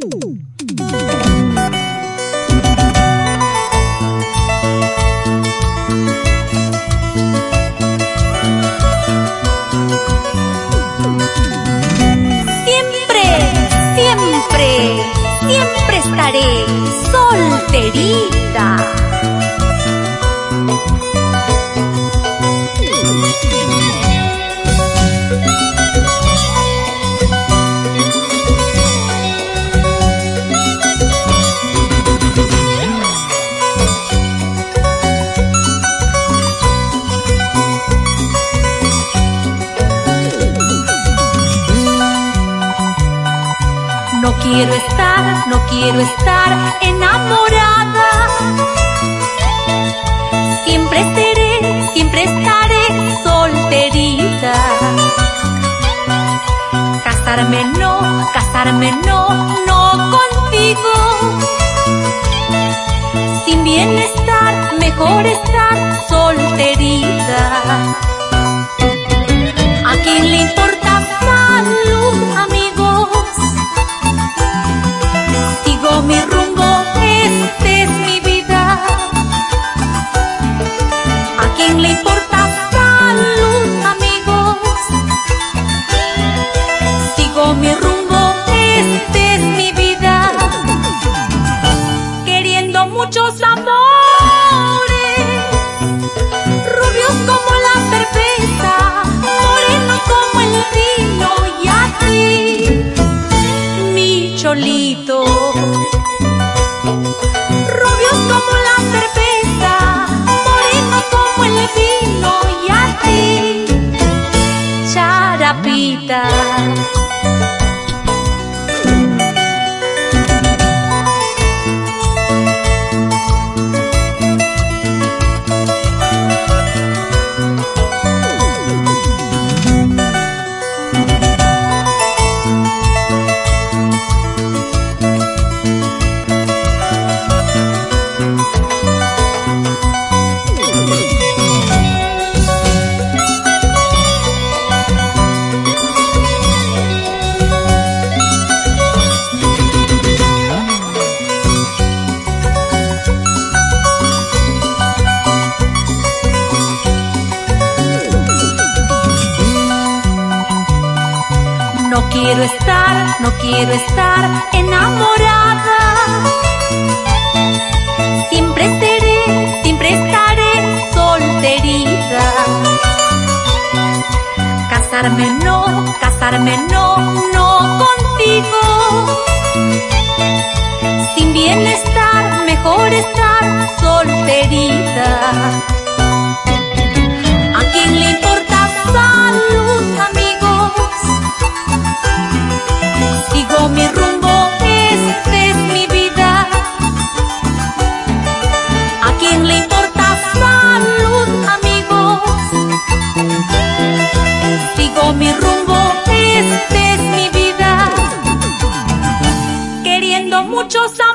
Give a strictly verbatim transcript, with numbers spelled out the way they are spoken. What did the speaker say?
Siempre estaré solterita. No quiero estar, no quiero estar enamorada. Siempre seré, siempre estaré solterita. Casarme no, casarme no, no contigo. Sin bienestar, mejor estar solterita. ¿A quién le importa salud, amigos? Sigo mi rumbo, esta es mi vida. ¿A quién le importa salud, amigos? Sigo mi rumbo, esta es mi vida. Queriendo muchos amores, rubios como la cerveza, morenos como el vino, y a ti, mi cholito. Rubios como la cerveza, morenos como el vino, y a ti, charapita. No quiero estar, no quiero estar enamorada. Siempre seré, siempre estaré solterita. Casarme no, casarme no, no contigo. Sin bienestar, mejor estar solterita. ¿A quién le importa salud, amigos? Sigo mi rumbo, esta es mi vida. ¿A quién le importa salud, amigos? Sigo mi rumbo, esta es mi vida. Queriendo muchos amores,